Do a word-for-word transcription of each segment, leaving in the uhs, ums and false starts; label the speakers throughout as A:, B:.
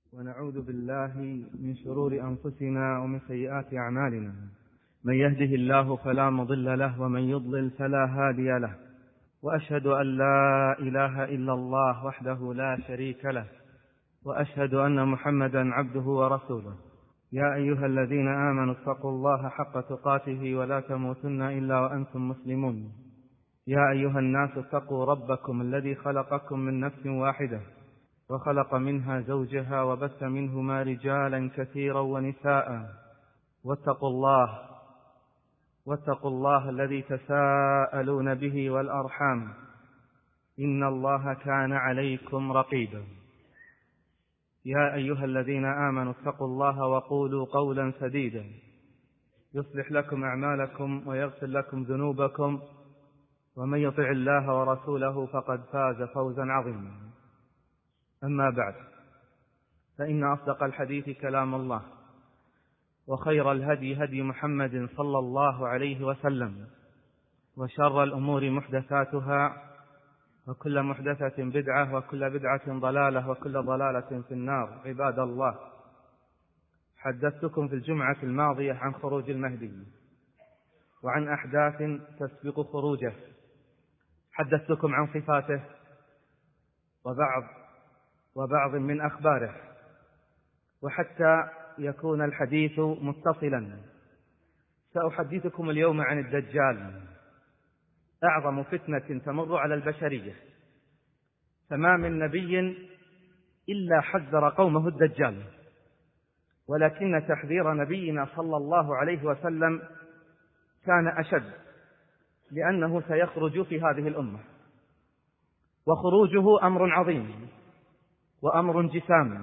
A: ونعوذ بالله من شرور أنفسنا ومن سيئات أعمالنا. من يهده الله فلا مضل له ومن يضلل فلا هادي له، وأشهد أن لا إله إلا الله وحده لا شريك له، وأشهد أن محمدا عبده ورسوله. يا أيها الذين آمنوا اتقوا الله حق تقاته ولا تموتن إلا وأنتم مسلمون. يا أيها الناس اتقوا ربكم الذي خلقكم من نفس واحدة وخلق منها زوجها وبث منهما رجالا كثيرا ونساء، واتقوا الله واتقوا الله الذي تساءلون به والأرحام، إن الله كان عليكم رقيبا. يا أيها الذين آمنوا اتقوا الله وقولوا قولا سديدا يصلح لكم أعمالكم ويغفر لكم ذنوبكم، ومن يطع الله ورسوله فقد فاز فوزا عظيما. أما بعد، فإن أصدق الحديث كلام الله، وخير الهدي هدي محمد صلى الله عليه وسلم، وشر الأمور محدثاتها، وكل محدثة بدعة، وكل بدعة ضلالة، وكل ضلالة في النار. عباد الله، حدثتكم في الجمعة الماضية عن خروج المهدي وعن أحداث تسبق خروجه، حدثتكم عن صفاته وبعض وبعض من أخباره. وحتى يكون الحديث متصلا، سأحدثكم اليوم عن الدجال، أعظم فتنة تمر على البشرية، فما من نبي إلا حذر قومه الدجال، ولكن تحذير نبينا صلى الله عليه وسلم كان أشد، لأنه سيخرج في هذه الأمة، وخروجه أمر عظيم وأمر جسام،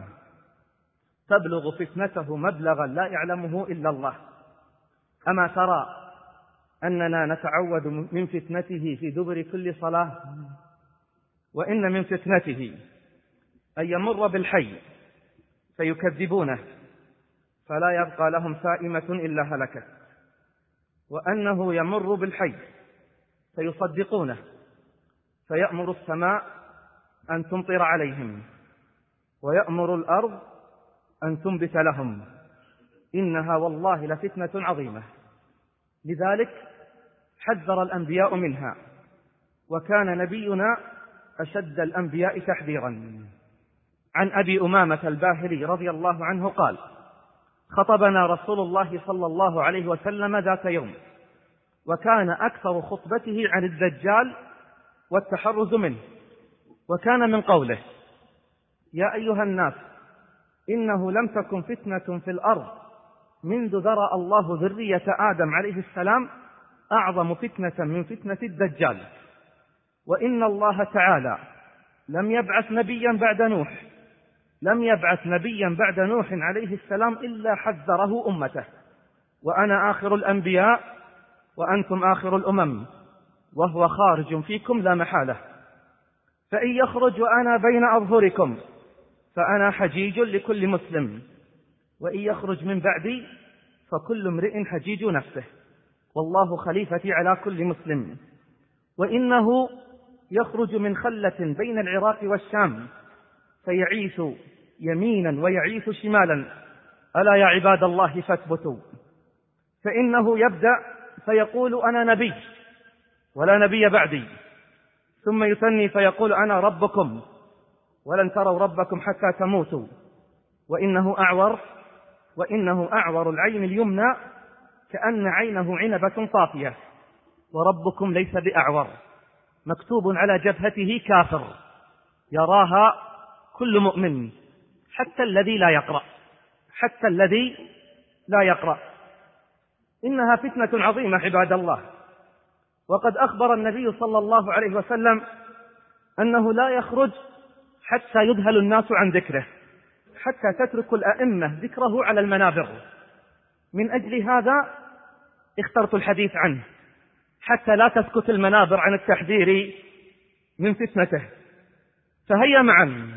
A: تبلغ فتنته مبلغا لا يعلمه إلا الله. أما ترى أننا نتعود من فتنته في دبر كل صلاة؟ وإن من فتنته أن يمر بالحي فيكذبونه فلا يبقى لهم سائمة إلا هلكت، وأنه يمر بالحي فيصدقونه فيأمر السماء أن تمطر عليهم، ويأمر الأرض أن تنبت لهم. إنها والله لفتنة عظيمة، لذلك حذر الأنبياء منها، وكان نبينا أشد الأنبياء تحذيرا. عن أبي أمامة الباهلي رضي الله عنه قال: خطبنا رسول الله صلى الله عليه وسلم ذات يوم، وكان أكثر خطبته عن الدجال والتحرز منه، وكان من قوله: يا أيها الناس، إنه لم تكن فتنة في الأرض منذ ذرأ الله ذرية آدم عليه السلام أعظم فتنة من فتنة الدجال، وإن الله تعالى لم يبعث نبيا بعد نوح لم يبعث نبيا بعد نوح عليه السلام إلا حذره أمته، وأنا آخر الأنبياء وأنتم آخر الأمم، وهو خارج فيكم لا محالة، فإن يخرج وأنا بين أظهركم فأنا حجيج لكل مسلم، وإن يخرج من بعدي فكل امرئ حجيج نفسه، والله خليفتي على كل مسلم. وإنه يخرج من خلة بين العراق والشام فيعيث يمينا ويعيث شمالا، ألا يا عباد الله فاثبتوا، فإنه يبدأ فيقول أنا نبي ولا نبي بعدي، ثم يثني فيقول أنا ربكم ولن تروا ربكم حتى تموتوا، وإنه أعور وإنه أعور العين اليمنى كأن عينه عنبة طافية، وربكم ليس بأعور، مكتوب على جبهته كافر، يراها كل مؤمن حتى الذي لا يقرأ حتى الذي لا يقرأ. إنها فتنة عظيمة عباد الله، وقد أخبر النبي صلى الله عليه وسلم أنه لا يخرج حتى يذهل الناس عن ذكره، حتى تترك الأئمة ذكره على المنابر. من أجل هذا اخترت الحديث عنه، حتى لا تسكت المنابر عن التحذير من فتنته. فهيا معا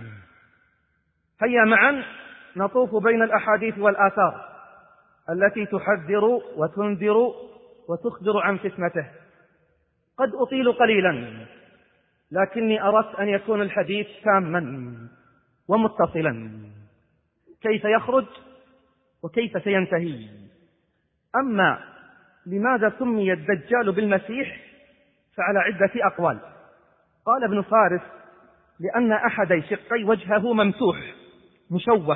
A: هيا معا نطوف بين الأحاديث والآثار التي تحذر وتنذر وتخبر عن فتنته. قد أطيل قليلا، لكني أردت أن يكون الحديث تاما ومتصلا. كيف يخرج وكيف سينتهي. أما لماذا سمي الدجال بالمسيح فعلى عدة أقوال. قال ابن فارس: لأن أحد شقي وجهه ممسوح مشوه،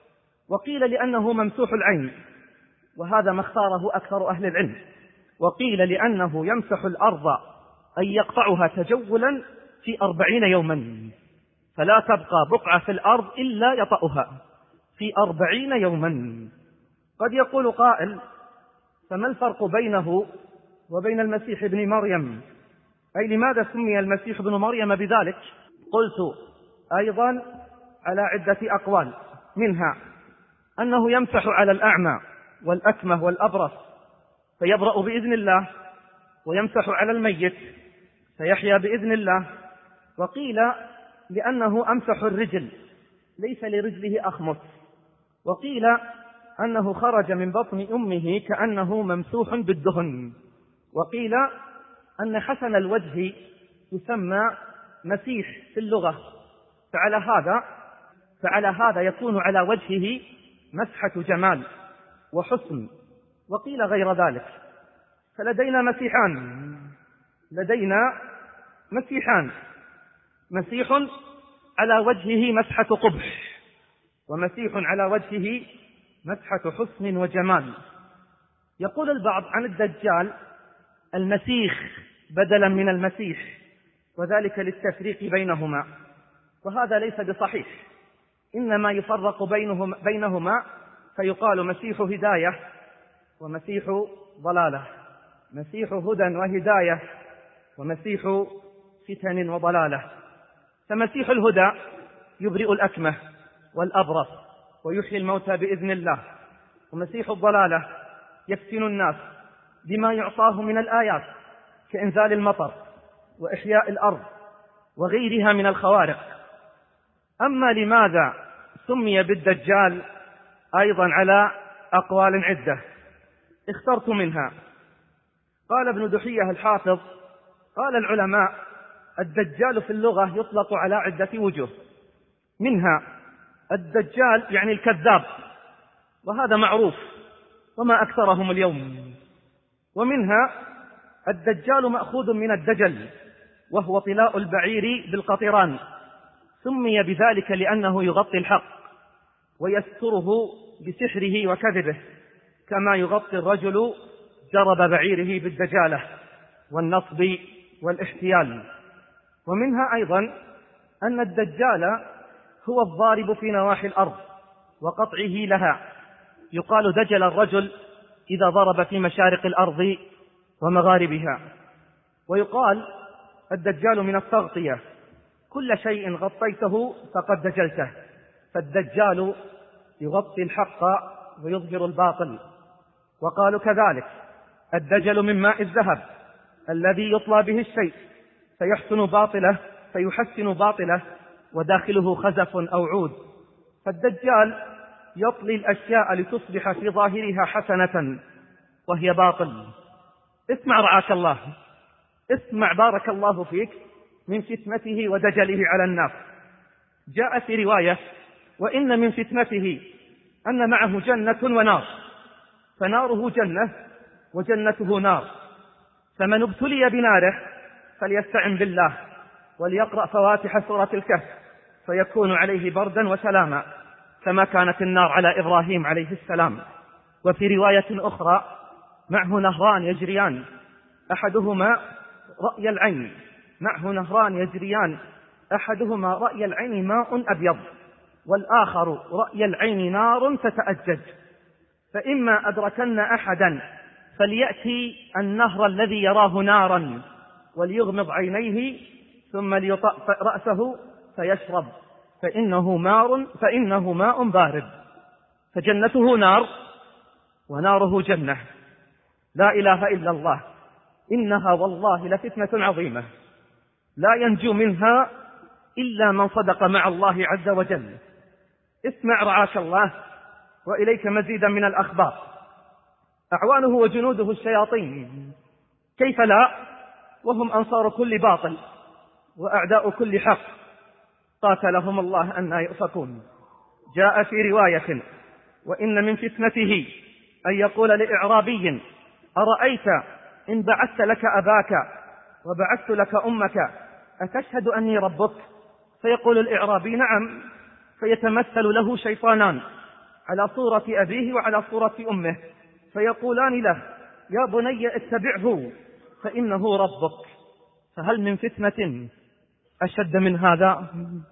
A: وقيل لأنه ممسوح العين، وهذا ما اختاره أكثر أهل العلم، وقيل لأنه يمسح الأرض أي يقطعها تجولا في أربعين يوما، فلا تبقى بقعة في الأرض إلا يطأها في أربعين يوما. قد يقول قائل: فما الفرق بينه وبين المسيح ابن مريم؟ أي لماذا سمي المسيح ابن مريم بذلك؟ قلت أيضا على عدة أقوال، منها أنه يمسح على الأعمى والأكمه والأبرص فيبرأ بإذن الله، ويمسح على الميت فيحيا بإذن الله. وقيل لأنه أمسح الرجل ليس لرجله أخمص، وقيل أنه خرج من بطن أمه كأنه ممسوح بالدهن، وقيل أن حسن الوجه يسمى مسيح في اللغة، فعلى هذا فعلى هذا يكون على وجهه مسحة جمال وحسن، وقيل غير ذلك. فلدينا مسيحان لدينا مسيحان مسيح على وجهه مسحة قبح، ومسيح على وجهه مسحة حسن وجمال. يقول البعض عن الدجال المسيخ بدلا من المسيح، وذلك للتفريق بينهما، وهذا ليس بصحيح، إنما يفرق بينهما, بينهما فيقال مسيح هداية ومسيح ضلالة، مسيح هدى وهداية ومسيح فتن وضلالة. فمسيح الهدى يبرئ الأكمه والأبرص ويحيي الموتى بإذن الله، ومسيح الضلالة يفتن الناس بما يعطاه من الآيات كإنزال المطر وإحياء الأرض وغيرها من الخوارق. أما لماذا سمي بالدجال أيضا على أقوال عدة، اخترت منها. قال ابن دحية الحافظ: قال العلماء: الدجال في اللغة يطلق على عدة وجوه، منها الدجال يعني الكذاب، وهذا معروف وما أكثرهم اليوم، ومنها الدجال مأخوذ من الدجل وهو طلاء البعير بالقطران، سمي بذلك لأنه يغطي الحق ويستره بسحره وكذبه، كما يغطي الرجل جرب بعيره بالدجالة والنصب والاحتيال. ومنها أيضا أن الدجال هو الضارب في نواحي الأرض وقطعه لها، يقال دجل الرجل إذا ضرب في مشارق الأرض ومغاربها. ويقال الدجال من التغطية، كل شيء غطيته فقد دجلته، فالدجال يغطي الحق ويظهر الباطل. وقالوا كذلك الدجل من ماء الذهب الذي يطلى به الشيء فيحسن باطله فيحسن باطله وداخله خزف أو عود، فالدجال يطلي الأشياء لتصبح في ظاهرها حسنة وهي باطل. اسمع رعاك الله، اسمع بارك الله فيك من فتنته ودجله على الناس. جاء في رواية: وإن من فتنته أن معه جنة ونار، فناره جنة وجنته نار، فمن ابتلي بناره فليستعن بالله وليقرأ فواتح سورة الكهف فيكون عليه بردا وسلاما، كما كانت النار على إبراهيم عليه السلام. وفي رواية أخرى: معه نهران يجريان أحدهما رأي العين معه نهران يجريان أحدهما رأي العين ماء أبيض، والآخر رأي العين نار تتأجج، فإما أدركن أحدا فليأتي النهر الذي يراه نارا وليغمض عينيه ثم ليطأ رأسه فيشرب، فإنه ماء فإنه ماء بارد، فجنته نار وناره جنة. لا إله إلا الله، إنها والله لفتنة عظيمة لا ينجو منها إلا من صدق مع الله عز وجل. اسمع رعاك الله وإليك مزيدا من الأخبار. أعوانه وجنوده الشياطين، كيف لا وهم أنصار كل باطل وأعداء كل حق، قاتلهم الله أن يؤفكون. جاء في رواية: وإن من فتنته أن يقول لإعرابي: أرأيت إن بعثت لك أباك وبعثت لك أمك أتشهد أني ربك؟ فيقول الإعرابي: نعم. فيتمثل له شيطانان على صورة أبيه وعلى صورة أمه، فيقولان له: يا بني اتبعه فإنه ربك. فهل من فتنة أشد من هذا؟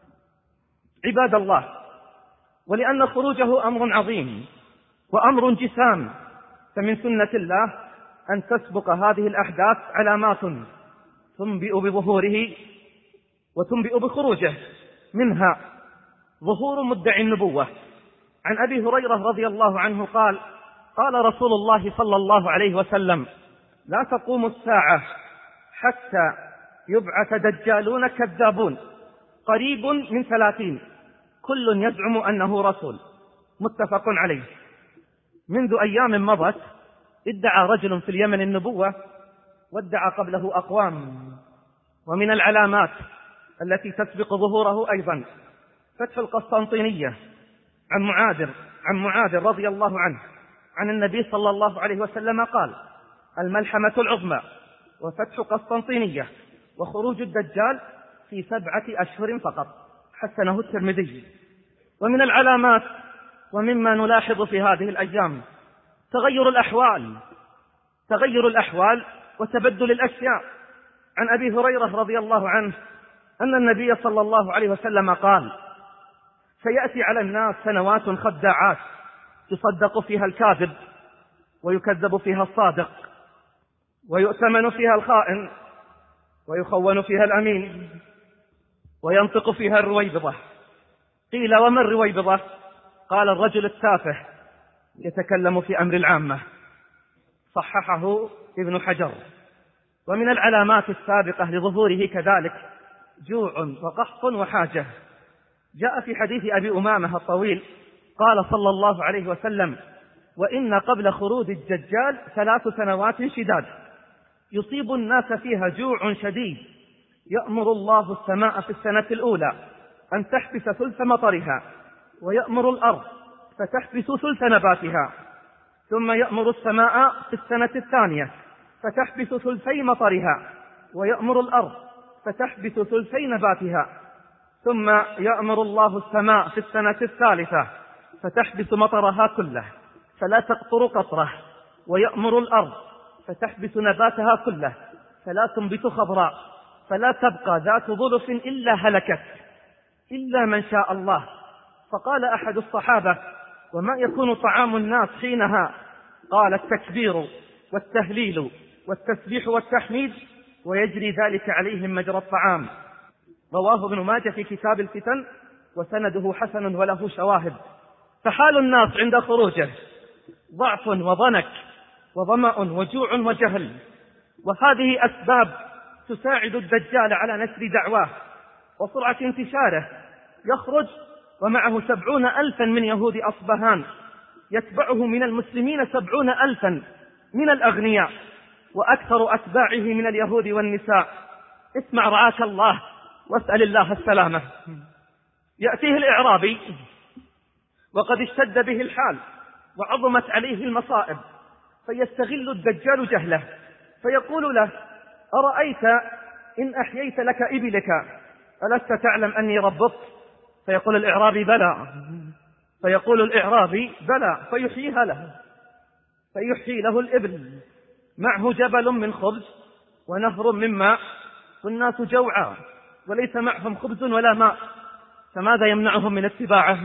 A: عباد الله، ولأن خروجه أمر عظيم وأمر جسام، فمن سنة الله أن تسبق هذه الأحداث علامات تنبئ بظهوره وتنبئ بخروجه، منها ظهور مدعي النبوة. عن أبي هريرة رضي الله عنه قال: قال رسول الله صلى الله عليه وسلم: لا تقوم الساعة حتى يبعث دجالون كذابون قريب من ثلاثين كل يزعم أنه رسول. متفق عليه. منذ أيام مضت ادعى رجل في اليمن النبوة وادعى قبله أقوام. ومن العلامات التي تسبق ظهوره أيضا فتح القسطنطينية عن معاذ عن معاذ رضي الله عنه عن النبي صلى الله عليه وسلم قال: الملحمة العظمى وفتح قسطنطينية وخروج الدجال في سبعة أشهر فقط. حسنه الترمذي. ومن العلامات ومما نلاحظ في هذه الأيام تغير الأحوال تغير الأحوال وتبدل الأشياء. عن أبي هريرة رضي الله عنه أن النبي صلى الله عليه وسلم قال: سيأتي على الناس سنوات خداعات يصدق فيها الكاذب ويكذب فيها الصادق ويؤتمن فيها الخائن ويخون فيها الأمين وينطق فيها الرويبضة. قيل: وما الرويبضة؟ قال: الرجل التافه يتكلم في أمر العامة. صححه ابن حجر. ومن العلامات السابقة لظهوره كذلك جوع وقحط وحاجة. جاء في حديث أبي أمامة الطويل قال صلى الله عليه وسلم: وإن قبل خروج الدجال ثلاث سنوات شداد يصيب الناس فيها جوع شديد، يأمر الله السماء في السنة الأولى أن تحبس ثلث مطرها، ويأمر الأرض فتحبس ثلث نباتها، ثم يأمر السماء في السنة الثانية فتحبس ثلثي مطرها، ويأمر الأرض فتحبس ثلثي نباتها، ثم يأمر الله السماء في السنة الثالثة فتحبس مطرها كله فلا تقطر قطرة، ويأمر الأرض فتحبس نباتها كله فلا تنبت خضراء، فلا تبقى ذات ظلف إلا هلكت إلا من شاء الله. فقال أحد الصحابة: وما يكون طعام الناس حينها؟ قال: التكبير والتهليل والتسبيح والتحميد، ويجري ذلك عليهم مجرى الطعام. رواه ابن ماجه في كتاب الفتن وسنده حسن وله شواهد. فحال الناس عند خروجه ضعف وضنك وظمأ وجوع وجهل، وهذه أسباب تساعد الدجال على نشر دعواه وسرعة انتشاره. يخرج ومعه سبعون ألفا من يهود أصبهان، يتبعه من المسلمين سبعون ألفا من الأغنياء، وأكثر أتباعه من اليهود والنساء. اسمع رعاك الله واسأل الله السلامة. يأتيه الإعرابي وقد اشتد به الحال وعظمت عليه المصائب، فيستغل الدجال جهله فيقول له: أرأيت إن أحييت لك إبلك ألست تعلم أني ربك؟ فيقول الإعرابي: بلى. فيقول الإعرابي: بلى. فيحييها له فيحيي له الإبل، معه جبل من خبز ونهر من ماء، والناس جوعى وليس معهم خبز ولا ماء، فماذا يمنعهم من اتباعه؟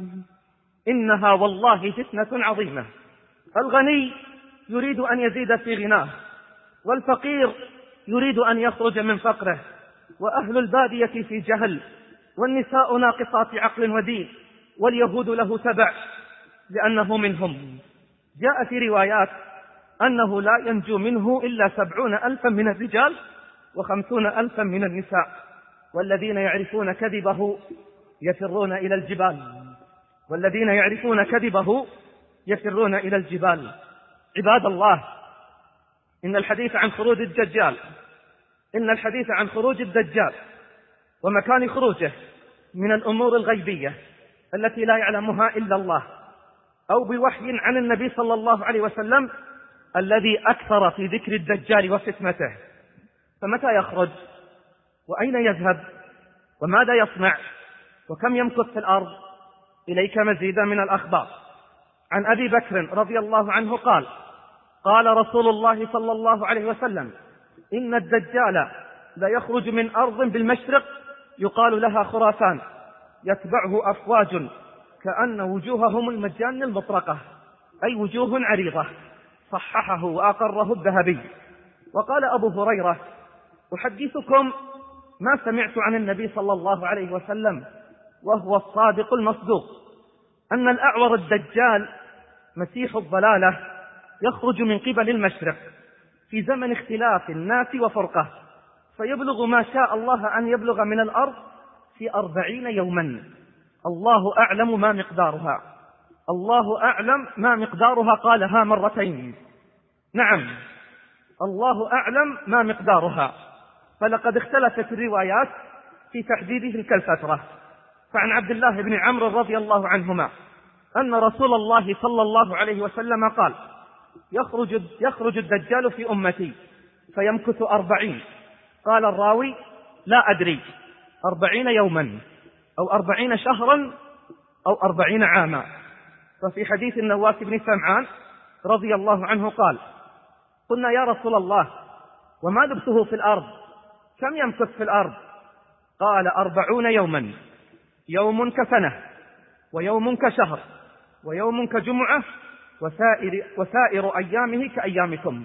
A: إنها والله فتنة عظيمة. الغني يريد أن يزيد في غناه، والفقير يريد أن يخرج من فقره، وأهل البادية في جهل، والنساء ناقصات عقل ودين، واليهود له تبع لأنه منهم. جاء في روايات أنه لا ينجو منه إلا سبعون ألفا من الرجال وخمسون ألفا من النساء، والذين يعرفون كذبه يفرون إلى الجبال والذين يعرفون كذبه يفرون إلى الجبال. عباد الله، إن الحديث عن خروج الدجال إن الحديث عن خروج الدجال ومكان خروجه من الأمور الغيبية التي لا يعلمها إلا الله، أو بوحي عن النبي صلى الله عليه وسلم الذي أكثر في ذكر الدجال وفتنته. فمتى يخرج؟ وأين يذهب؟ وماذا يصنع؟ وكم يمكث في الأرض؟ إليك مزيدا من الأخبار. عن أبي بكر رضي الله عنه قال: قال رسول الله صلى الله عليه وسلم: إن الدجال لا يخرج من أرض بالمشرق يقال لها خراسان يتبعه أفواج كأن وجوههم المجان المطرقة، أي وجوه عريضة. صححه وأقره الذهبي. وقال أبو هريرة: أحدثكم ما سمعت عن النبي صلى الله عليه وسلم وهو الصادق المصدوق، أن الأعور الدجال مسيح الضلالة يخرج من قبل المشرق في زمن اختلاف الناس وفرقه، فيبلغ ما شاء الله أن يبلغ من الأرض في أربعين يوما، الله أعلم ما مقدارها. الله أعلم ما مقدارها قالها مرتين. نعم، الله أعلم ما مقدارها، فلقد اختلفت الروايات في تحديد تلك الفترة. فعن عبد الله بن عمرو رضي الله عنهما أن رسول الله صلى الله عليه وسلم قال: يخرج, يخرج الدجال في أمتي فيمكث أربعين. قال الراوي: لا أدري، أربعين يوما أو أربعين شهرا أو أربعين عاما. وفي حديث النواس بن سمعان رضي الله عنه قال: قلنا يا رسول الله وما لبثه في الأرض؟ كم يمكث في الأرض؟ قال: أربعون يوما، يوم كسنة ويوم كشهر ويوم كجمعة وسائر, وسائر أيامه كأيامكم.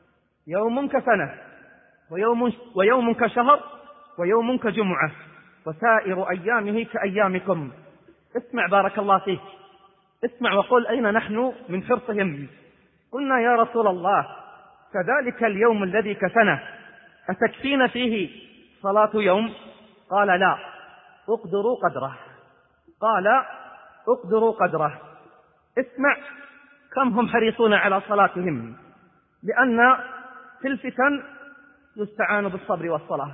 A: يوم كسنة ويوم, ويوم كشهر ويوم كجمعة وسائر أيامه كأيامكم. اسمع بارك الله فيك، اسمع وقل أين نحن من حرصهم. قلنا يا رسول الله كذلك اليوم الذي كسنة أتكفين فيه صلاة يوم؟ قال: لا، اقدروا قدره. قال: اقدروا قدره. اسمع كم هم حريصون على صلاتهم، لأن في الفتن يستعان بالصبر والصلاة.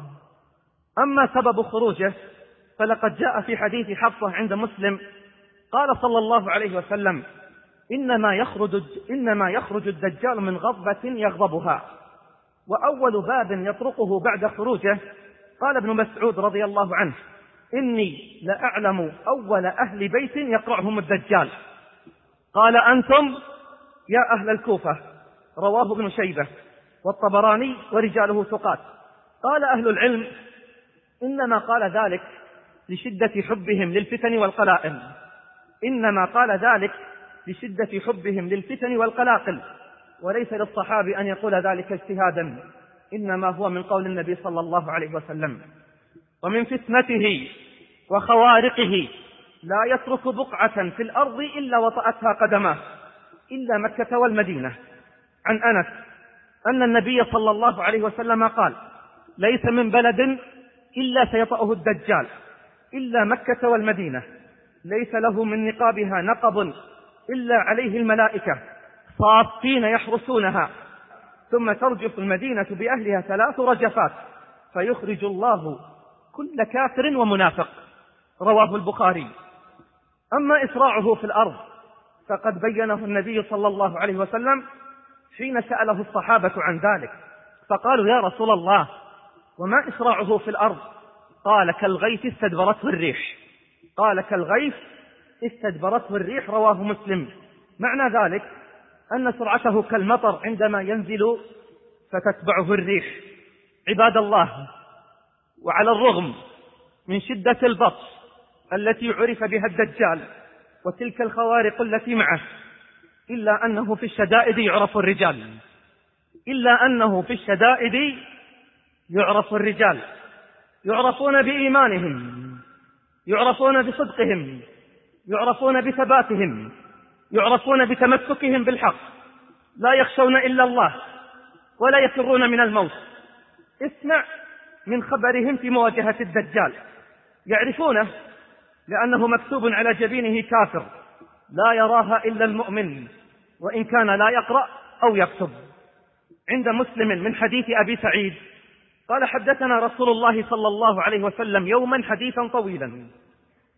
A: أما سبب خروجه فلقد جاء في حديث حفصة عند مسلم قال صلى الله عليه وسلم: إنما يخرج, إنما يخرج الدجال من غضبة يغضبها. وأول باب يطرقه بعد خروجه قال ابن مسعود رضي الله عنه: إني لأعلم أول أهل بيت يقرعهم الدجال. قال: أنتم يا أهل الكوفة. رواه ابن شيبة والطبراني ورجاله ثقات. قال أهل العلم: إنما قال ذلك لشدة حبهم للفتن والقلائل، إنما قال ذلك لشدة حبهم للفتن والقلاقل، وليس للصحابي أن يقول ذلك اجتهادا، إنما هو من قول النبي صلى الله عليه وسلم. ومن فتنته وخوارقه لا يترك بقعة في الأرض إلا وطأتها قدماه إلا مكة والمدينة. عن أنس أن النبي صلى الله عليه وسلم قال: ليس من بلد إلا سيطأه الدجال إلا مكة والمدينة، ليس له من نقابها نقب إلا عليه الملائكة صافين يحرسونها، ثم ترجف المدينة بأهلها ثلاث رجفات فيخرج الله كل كافر ومنافق. رواه البخاري. أما إسراعه في الأرض فقد بينه النبي صلى الله عليه وسلم حين سأله الصحابة عن ذلك، فقالوا: يا رسول الله وما إسراعه في الأرض؟ قال: كالغيث استدبرته الريح. قال: كالغيث استدبرته الريح. رواه مسلم. معنى ذلك أن سرعته كالمطر عندما ينزل فتتبعه الريح. عباد الله، وعلى الرغم من شدة البطش التي عرف بها الدجال وتلك الخوارق التي معه، إلا أنه في الشدائد يعرف الرجال، إلا أنه في الشدائد يعرف الرجال، يعرفون بإيمانهم، يعرفون بصدقهم، يعرفون بثباتهم، يعرفون بتمسكهم بالحق، لا يخشون إلا الله ولا يفرون من الموت. اسمع من خبرهم في مواجهة الدجال. يعرفونه لأنه مكتوب على جبينه: كافر لا يراها إلا المؤمن وإن كان لا يقرأ أو يكتب. عند مسلم من حديث أبي سعيد قال: حدثنا رسول الله صلى الله عليه وسلم يوما حديثا طويلا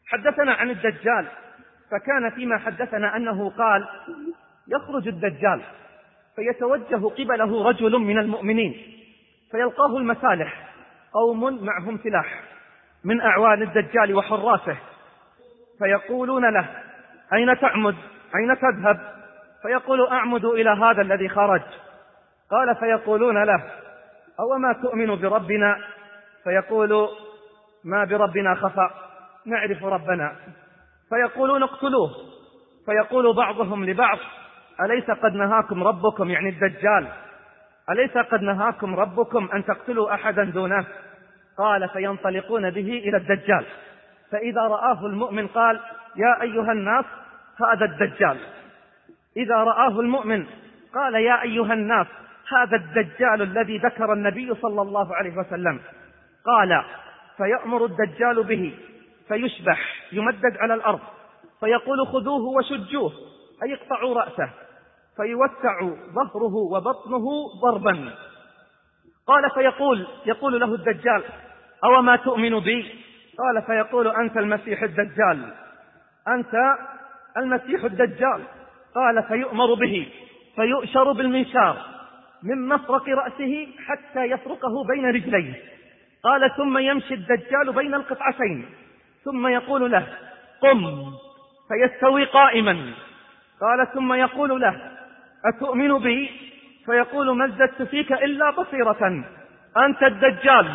A: حدثنا عن الدجال، فكان فيما حدثنا أنه قال: يخرج الدجال فيتوجه قبله رجل من المؤمنين فيلقاه المسالح، قوم معهم سلاح من أعوان الدجال وحراسه، فيقولون له: أين تعمد؟ أين تذهب؟ فيقول: أعمد إلى هذا الذي خرج. قال: فيقولون له: أوما تؤمن بربنا؟ فيقول: ما بربنا خفى، نعرف ربنا. فيقولون: اقتلوه. فيقول بعضهم لبعض: أليس قد نهاكم ربكم، يعني الدجال، أليس قد نهاكم ربكم أن تقتلوا أحدا دونه؟ قال: فينطلقون به إلى الدجال، فإذا رآه المؤمن قال: يا أيها الناس هذا الدجال. إذا رآه المؤمن قال: يا أيها الناس هذا الدجال الذي ذكر النبي صلى الله عليه وسلم. قال: فيأمر الدجال به فيشبح، يمدد على الأرض، فيقول: خذوه وشجوه، أي اقطعوا رأسه، فيوسع ظهره وبطنه ضربا. قال: فيقول يقول له الدجال: أو ما تؤمن بي؟ قال: فيقول: أنت المسيح الدجال، أنت المسيح الدجال. قال: فيؤمر به فيؤشر بالمنشار من مفرق رأسه حتى يفرقه بين رجليه. قال: ثم يمشي الدجال بين القطعتين، ثم يقول له: قم، فيستوي قائما. قال: ثم يقول له: أتؤمن بي؟ فيقول: ما ازددت فيك إلا بصيرة، أنت الدجال.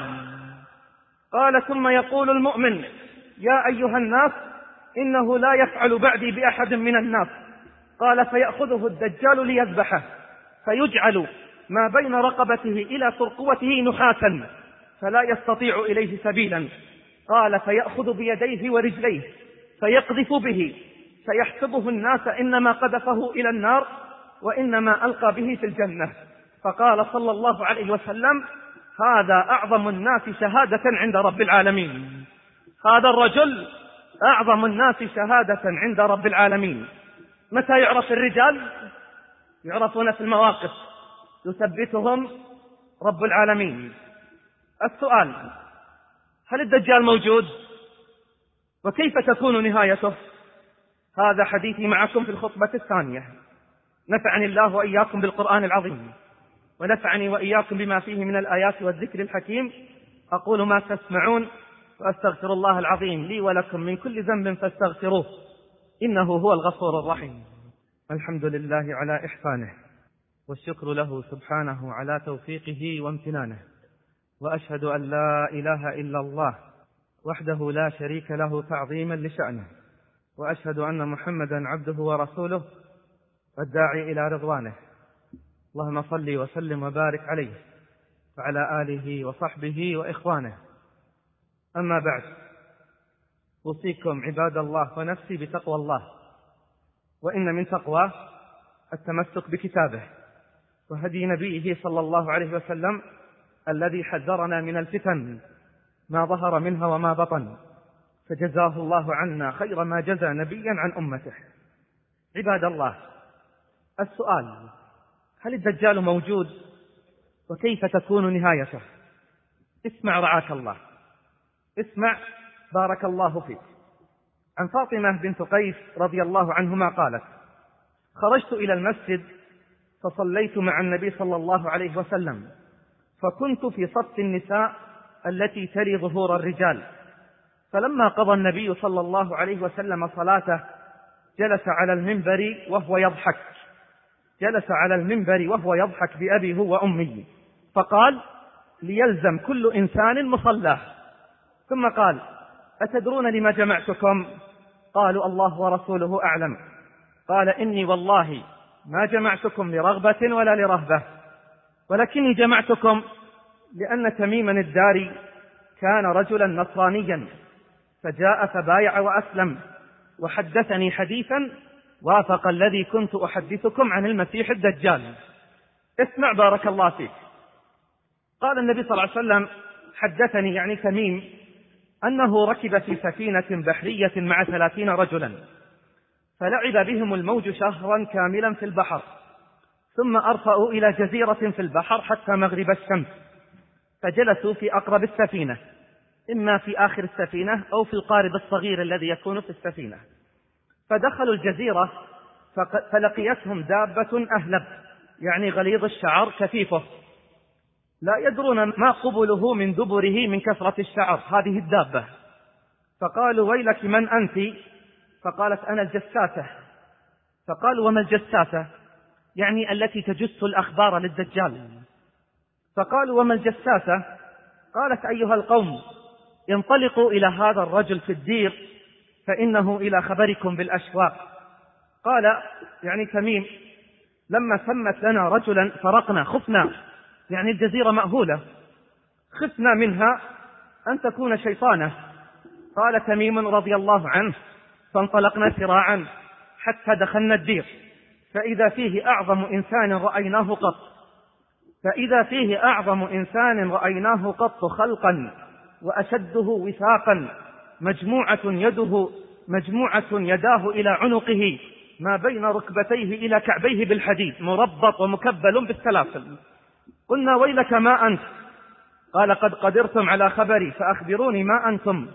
A: قال: ثم يقول المؤمن: يا أيها الناس إنه لا يفعل بعدي بأحد من الناس. قال: فيأخذه الدجال ليذبحه، فيجعل ما بين رقبته إلى ترقوته نحاسا فلا يستطيع إليه سبيلا. قال: فيأخذ بيديه ورجليه فيقذف به، فيحسبه الناس إنما قذفه إلى النار وإنما ألقى به في الجنة. فقال صلى الله عليه وسلم: هذا أعظم الناس شهادة عند رب العالمين. هذا الرجل أعظم الناس شهادة عند رب العالمين. متى يعرف الرجال؟ يعرفون في المواقف، يثبتهم رب العالمين. السؤال: هل الدجال موجود؟ وكيف تكون نهايته؟ هذا حديثي معكم في الخطبة الثانية. نفعني الله وإياكم بالقرآن العظيم، ونفعني وإياكم بما فيه من الآيات والذكر الحكيم. أقول ما تسمعون، وأستغفر الله العظيم لي ولكم من كل ذنب فاستغفروه، إنه هو الغفور الرحيم. الحمد لله على إحسانه، والشكر له سبحانه على توفيقه وامتنانه، وأشهد أن لا إله إلا الله وحده لا شريك له تعظيما لشأنه، وأشهد أن محمدا عبده ورسوله والداعي إلى رضوانه. اللهم صل وسلم وبارك عليه وعلى آله وصحبه وإخوانه. أما بعد، أوصيكم عباد الله ونفسي بتقوى الله، وإن من تقوى التمسك بكتابه وهدي نبيه صلى الله عليه وسلم الذي حذرنا من الفتن ما ظهر منها وما بطن، فجزاه الله عنا خير ما جزى نبيا عن أمته. عباد الله، السؤال: هل الدجال موجود؟ وكيف تكون نهايته؟ اسمع رعاك الله، اسمع بارك الله فيك. عن فاطمة بنت قيس رضي الله عنهما قالت: خرجت إلى المسجد فصليت مع النبي صلى الله عليه وسلم، فكنت في صف النساء التي تلي ظهور الرجال، فلما قضى النبي صلى الله عليه وسلم صلاته جلس على المنبر وهو يضحك جلس على المنبر وهو يضحك بأبي هو وأمي، فقال: ليلزم كل إنسان مصلاه. ثم قال: أتدرون لما جمعتكم؟ قالوا: الله ورسوله أعلم. قال: إني والله ما جمعتكم لرغبة ولا لرهبة، ولكني جمعتكم لأن تميما الداري كان رجلا نصرانيا، فجاء فبايع وأسلم، وحدثني حديثا وافق الذي كنت أحدثكم عن المسيح الدجال. اسمع بارك الله فيك. قال النبي صلى الله عليه وسلم: حدثني يعني تميم أنه ركب في سفينة بحرية مع ثلاثين رجلا، فلعب بهم الموج شهرا كاملا في البحر، ثم أرفأوا إلى جزيرة في البحر حتى مغرب الشمس، فجلسوا في أقرب السفينة. إما في آخر السفينة أو في القارب الصغير الذي يكون في السفينة. فدخلوا الجزيرة فلقيتهم دابة أهلب، يعني غليظ الشعر كثيفه، لا يدرون ما قبله من دبره من كثرة الشعر هذه الدابة. فقالوا ويلك من أنت؟ فقالت أنا الجساسة. فقالوا وما الجساسة؟ يعني التي تجس الأخبار للدجال. فقالوا وما الجساسة؟ قالت أيها القوم انطلقوا إلى هذا الرجل في الدير فإنه إلى خبركم بالأشواق. قال يعني تميم لما سمت لنا رجلا فرقنا، خفنا، يعني الجزيرة مأهولة، خفنا منها أن تكون شيطانة. قال تميم رضي الله عنه فانطلقنا سراعا حتى دخلنا الدير فإذا فيه أعظم إنسان رأيناه قط فإذا فيه أعظم إنسان رأيناه قط خلقا وأشده وثاقا، مجموعة يده مجموعة يداه إلى عنقه ما بين ركبتيه إلى كعبيه بالحديد، مربط ومكبل بالسلاسل. قلنا ويلك ما أنت؟ قال قد قدرتم على خبري فأخبروني ما أنتم.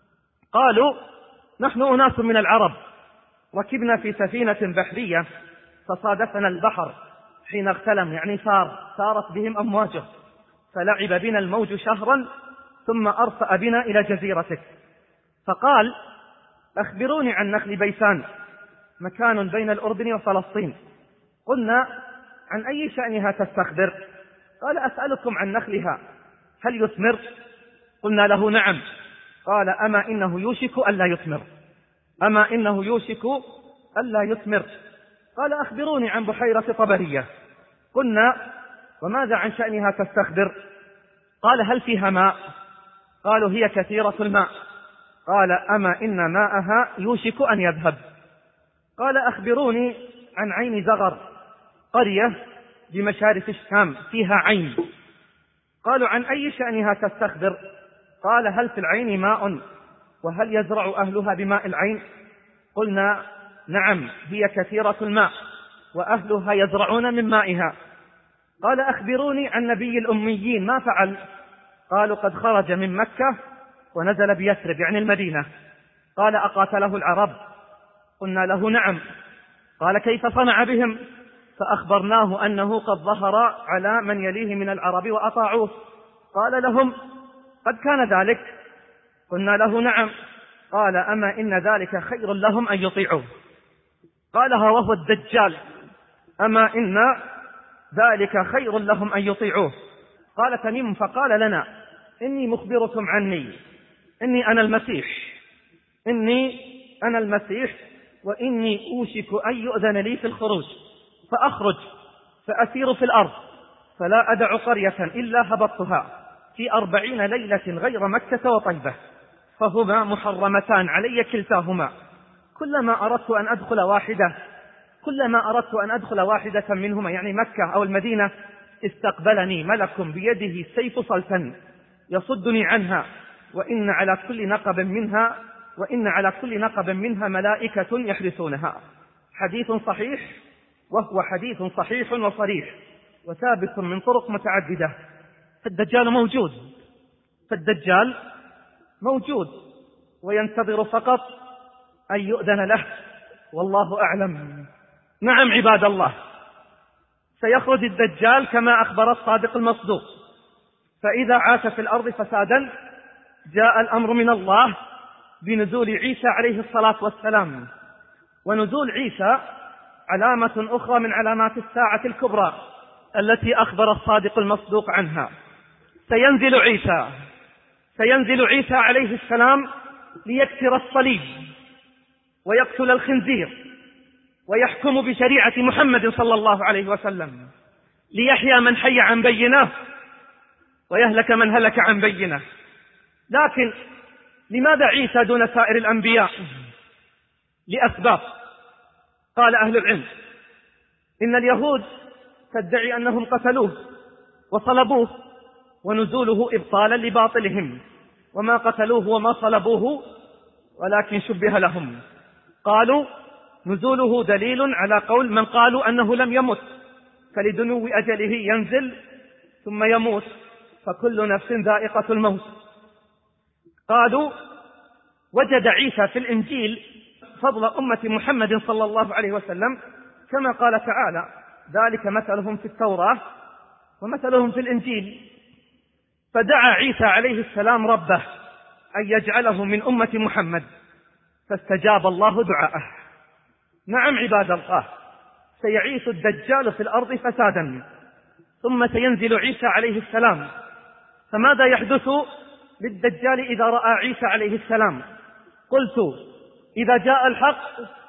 A: قالوا نحن أناس من العرب ركبنا في سفينة بحرية فصادفنا البحر حين اغتلم، يعني صار صارت بهم أمواجه، فلعب بنا الموج شهرا ثم أرسأ بنا إلى جزيرتك. فقال أخبروني عن نخل بيسان، مكان بين الأردن وفلسطين. قلنا عن أي شأنها تستخبر؟ قال أسألكم عن نخلها هل يثمر؟ قلنا له نعم. قال أما إنه يوشك ألا يثمر أما إنه يوشك ألا يثمر. قال أخبروني عن بحيرة طبرية. قلنا وماذا عن شأنها تستخبر؟ قال هل فيها ماء؟ قالوا هي كثيرة الماء. قال أما إن ماءها يوشك أن يذهب. قال أخبروني عن عين زغر، قرية بمشارف الشام فيها عين. قالوا عن أي شأنها تستخبر؟ قال هل في العين ماء وهل يزرع أهلها بماء العين؟ قلنا نعم هي كثيرة الماء وأهلها يزرعون من مائها. قال أخبروني عن نبي الأميين ما فعل؟ قالوا قد خرج من مكة ونزل بيثرب يعني المدينة. قال أقاتله العرب؟ قلنا له نعم. قال كيف صنع بهم؟ فأخبرناه أنه قد ظهر على من يليه من العرب وأطاعوه. قال لهم قد كان ذلك؟ قلنا له نعم. قال أما إن ذلك خير لهم أن يطيعوه. قالها وهو الدجال أما إن ذلك خير لهم أن يطيعوه. قال تميم فقال لنا إني مخبركم عني، إني أنا المسيح إني أنا المسيح وإني أوشك أن يؤذن لي في الخروج فأخرج فأسير في الأرض فلا أدع قرية إلا هبطتها في أربعين ليلة غير مكة وطيبة، فهما محرمتان علي كلتاهما. كلما أردت أن أدخل واحدة كلما أردت أن أدخل واحدة منهما يعني مكة أو المدينة استقبلني ملك بيده سيف صلتا يصدني عنها، وإن على كل نقب منها وإن على كل نقب منها ملائكة يحرسونها. حديث صحيح، وهو حديث صحيح وصريح وثابت من طرق متعددة. فالدجال موجود فالدجال موجود وينتظر فقط أن يؤذن له، والله أعلم. نعم عباد الله، سيخرج الدجال كما أخبر الصادق المصدوق، فإذا عاش في الأرض فسادا جاء الأمر من الله بنزول عيسى عليه الصلاة والسلام. ونزول عيسى علامة أخرى من علامات الساعة الكبرى التي أخبر الصادق المصدوق عنها. سينزل عيسى سينزل عيسى عليه السلام ليكسر الصليب ويقتل الخنزير ويحكم بشريعة محمد صلى الله عليه وسلم، ليحيى من حي عن بينه ويهلك من هلك عن بينه. لكن لماذا عيسى دون سائر الأنبياء؟ لأسباب. قال أهل العلم إن اليهود تدعي أنهم قتلوه وصلبوه ونزوله إبطالا لباطلهم، وما قتلوه وما صلبوه ولكن شبه لهم. قالوا نزوله دليل على قول من قالوا أنه لم يمت، فلدنو أجله ينزل ثم يموت، فكل نفس ذائقة الموت. قالوا وجد عيسى في الإنجيل فضل أمة محمد صلى الله عليه وسلم كما قال تعالى ذلك مثلهم في التوراة ومثلهم في الإنجيل. فدعا عيسى عليه السلام ربه أن يجعله من أمة محمد فاستجاب الله دعاءه. نعم عباد الله، سيعيش الدجال في الأرض فسادا ثم سينزل عيسى عليه السلام. فماذا يحدث للدجال إذا رأى عيسى عليه السلام؟ قلت إذا جاء الحق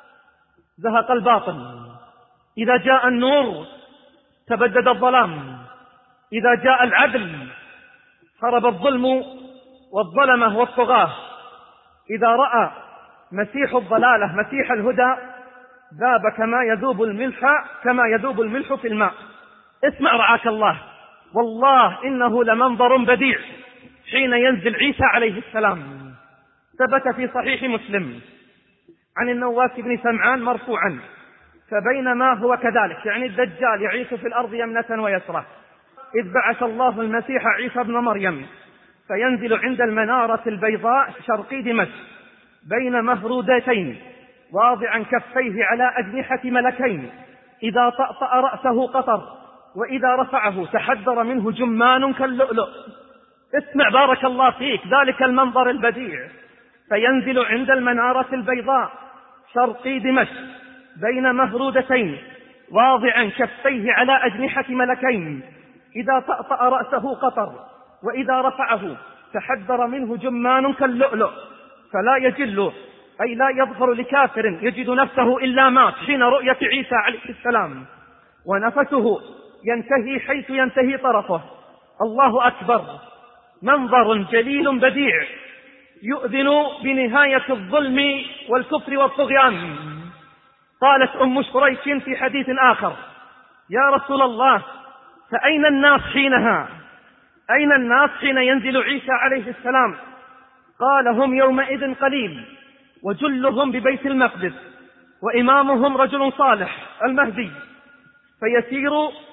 A: زهق الباطل، إذا جاء النور تبدد الظلام، إذا جاء العدل هرب الظلم والظلمة والطغاة، إذا رأى مسيح الضلالة مسيح الهدى ذاب كما يذوب الملح كما يذوب الملح في الماء. اسمع رعاك الله، والله إنه لمنظر بديع حين ينزل عيسى عليه السلام. ثبت في صحيح مسلم عن النواس بن سمعان مرفوعا: فبينما هو كذلك، يعني الدجال يعيش في الأرض يمنة ويسرى، إذ بعث الله المسيح عيسى ابن مريم فينزل عند المنارة البيضاء شرقي دمشق بين مهرودتين واضعا كفيه على أجنحة ملكين، إذا طأطأ رأسه قطر وإذا رفعه تحدر منه جمان كاللؤلؤ. اسمع بارك الله فيك ذلك المنظر البديع. فينزل عند المنارة البيضاء شرقي دمشق بين مهرودتين واضعا كفيه على أجنحة ملكين، إذا طأطأ رأسه قطر وإذا رفعه تحدر منه جمان كاللؤلؤ، فلا يجل أي لا يظهر لكافر يجد نفسه إلا مات حين رؤية عيسى عليه السلام، ونفسه ينتهي حيث ينتهي طرفه. الله أكبر، منظر جليل بديع يؤذن بنهاية الظلم والكفر والطغيان. قالت أم شريك في حديث آخر: يا رسول الله، فأين الناس حينها؟ أين الناس حين ينزل عيسى عليه السلام؟ قال: هم يومئذ قليل وجلهم ببيت المقدس وإمامهم رجل صالح المهدي، فيسير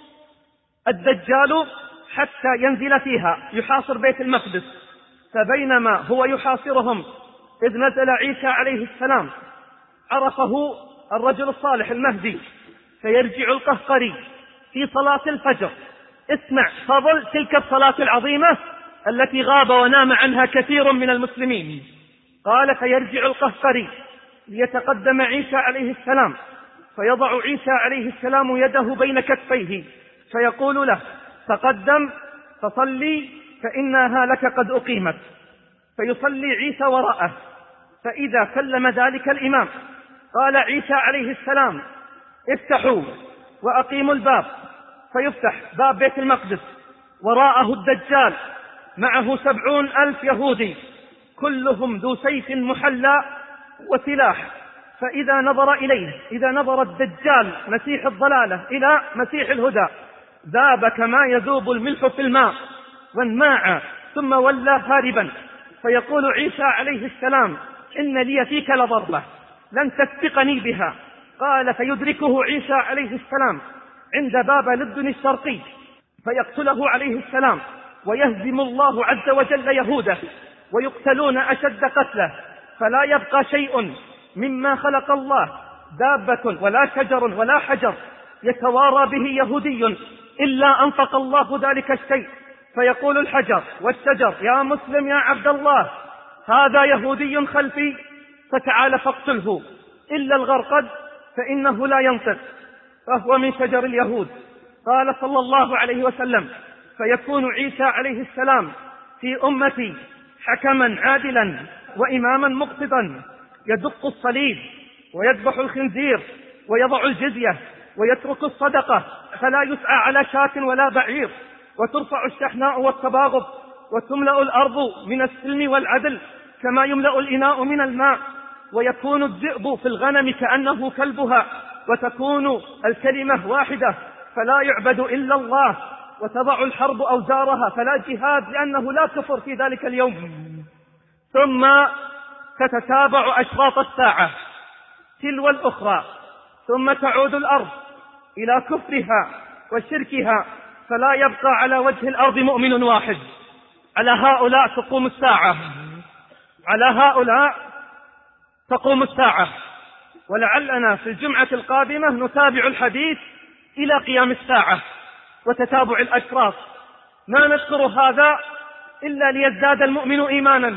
A: الدجال حتى ينزل فيها يحاصر بيت المقدس. فبينما هو يحاصرهم إذ نزل عيسى عليه السلام عرفه الرجل الصالح المهدي، فيرجع القهقري في صلاة الفجر. اسمع فضل تلك الصلاة العظيمة التي غاب ونام عنها كثير من المسلمين. قال: فيرجع القهقري ليتقدم عيسى عليه السلام، فيضع عيسى عليه السلام يده بين كتفيه فيقول له: تقدم فصلي فإنها لك قد أقيمت. فيصلي عيسى وراءه، فإذا سلم ذلك الإمام قال عيسى عليه السلام: افتحوا وأقيموا الباب. فيفتح باب بيت المقدس، وراءه الدجال معه سبعون ألف يهودي كلهم ذو سيف محلى وسلاح. فإذا نظر إليه إذا نظر الدجال مسيح الضلالة إلى مسيح الهدى ذاب كما يذوب الملح في الماء وانماع، ثم ولى هاربا. فيقول عيسى عليه السلام: إن لي فيك لضربة لن تسبقني بها. قال: فيدركه عيسى عليه السلام عند باب لدن الشرقي فيقتله عليه السلام، ويهزم الله عز وجل يهوده ويقتلون أشد قتله، فلا يبقى شيء مما خلق الله، دابة ولا شجر ولا حجر يتوارى به يهودي إلا أنطق الله ذلك الشيء، فيقول الحجر والشجر: يا مسلم يا عبد الله، هذا يهودي خلفي فتعال فاقتله، إلا الغرقد فإنه لا ينطق فهو من شجر اليهود. قال صلى الله عليه وسلم: فيكون عيسى عليه السلام في أمتي حكما عادلا وإماما مقسطا، يدق الصليب ويذبح الخنزير ويضع الجزية ويترك الصدقة، فلا يسعى على شاة ولا بعير، وترفع الشحناء والتباغض، وتملأ الأرض من السلم والعدل كما يملأ الإناء من الماء، ويكون الذئب في الغنم كأنه كلبها، وتكون الكلمة واحدة فلا يعبد إلا الله، وتضع الحرب أوزارها فلا جهاد لأنه لا كفر في ذلك اليوم. ثم تتتابع أشراط الساعة تلو الأخرى، ثم تعود الأرض إلى كفرها وشركها، فلا يبقى على وجه الأرض مؤمن واحد. على هؤلاء تقوم الساعة. على هؤلاء تقوم الساعة، ولعلنا في الجمعة القادمة نتابع الحديث إلى قيام الساعة وتتابع الأشراط. ما نذكر هذا إلا ليزداد المؤمن إيمانا،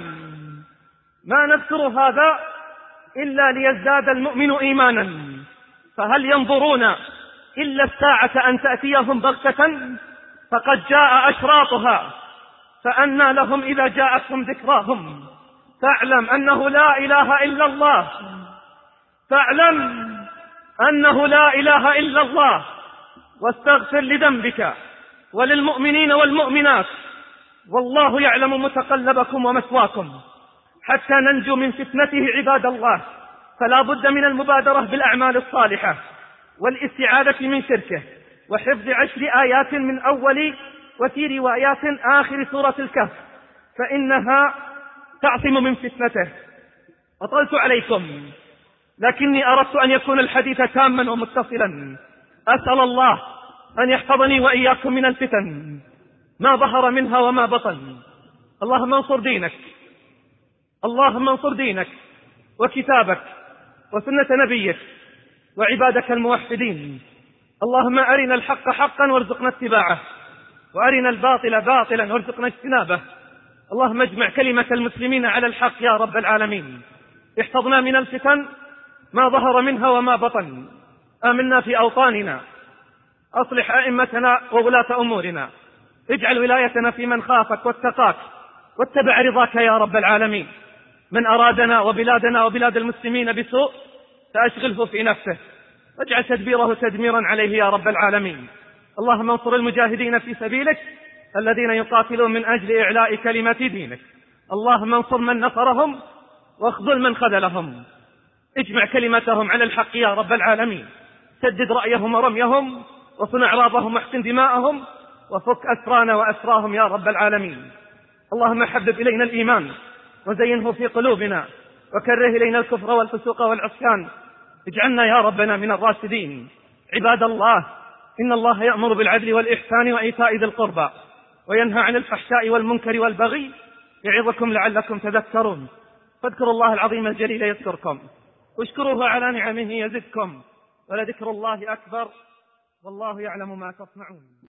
A: ما نذكر هذا إلا ليزداد المؤمن إيمانا. فهل ينظرون إلا الساعة أن تأتيهم بغتة؟ فقد جاء أشراطها، فأنى لهم إذا جاءتهم ذكراهم. فاعلم أنه لا إله إلا الله، فاعلم أنه لا إله إلا الله، واستغفر لذنبك وللمؤمنين والمؤمنات، والله يعلم متقلبكم ومثواكم. حتى ننجو من فتنته عباد الله فلا بد من المبادرة بالأعمال الصالحة والاستعاذة من شركه، وحفظ عشر آيات من أول وفي روايات آخر سورة الكهف، فإنها تعصم من فتنته. أطلت عليكم لكني أردت أن يكون الحديث تاما ومتصلا. أسأل الله أن يحفظني وإياكم من الفتن ما ظهر منها وما بطن. اللهم انصر دينك، اللهم انصر دينك وكتابك وسنة نبيك وعبادك الموحدين. اللهم أرنا الحق حقا وارزقنا اتباعه، وأرنا الباطل باطلا وارزقنا اجتنابه. اللهم اجمع كلمة المسلمين على الحق يا رب العالمين. احفظنا من الفتن ما ظهر منها وما بطن. آمنا في أوطاننا، أصلح أئمتنا وولاة أمورنا، اجعل ولايتنا في من خافك واتقاك واتبع رضاك يا رب العالمين. من أرادنا وبلادنا وبلاد المسلمين بسوء فأشغله في نفسه، واجعل تدبيره تدميرا عليه يا رب العالمين. اللهم انصر المجاهدين في سبيلك الذين يقاتلون من أجل إعلاء كلمة دينك. اللهم انصر من نصرهم واخذل من خذلهم، اجمع كلمتهم على الحق يا رب العالمين. سدد رأيهم ورميهم، وصنع أعراضهم واحسن دماءهم، وفك أسرانا وأسراهم يا رب العالمين. اللهم حبب إلينا الإيمان وزينه في قلوبنا، وكره إلينا الكفر والفسوق والعصيان، اجعلنا يا ربنا من الراشدين. عباد الله، إن الله يأمر بالعدل والإحسان وإيتاء ذي القربى وينهى عن الفحشاء والمنكر والبغي، يعظكم لعلكم تذكرون. فاذكروا الله العظيم الجليل يذكركم، واشكروه على نعمه يزدكم، ولذكر الله أكبر، والله يعلم ما تصنعون.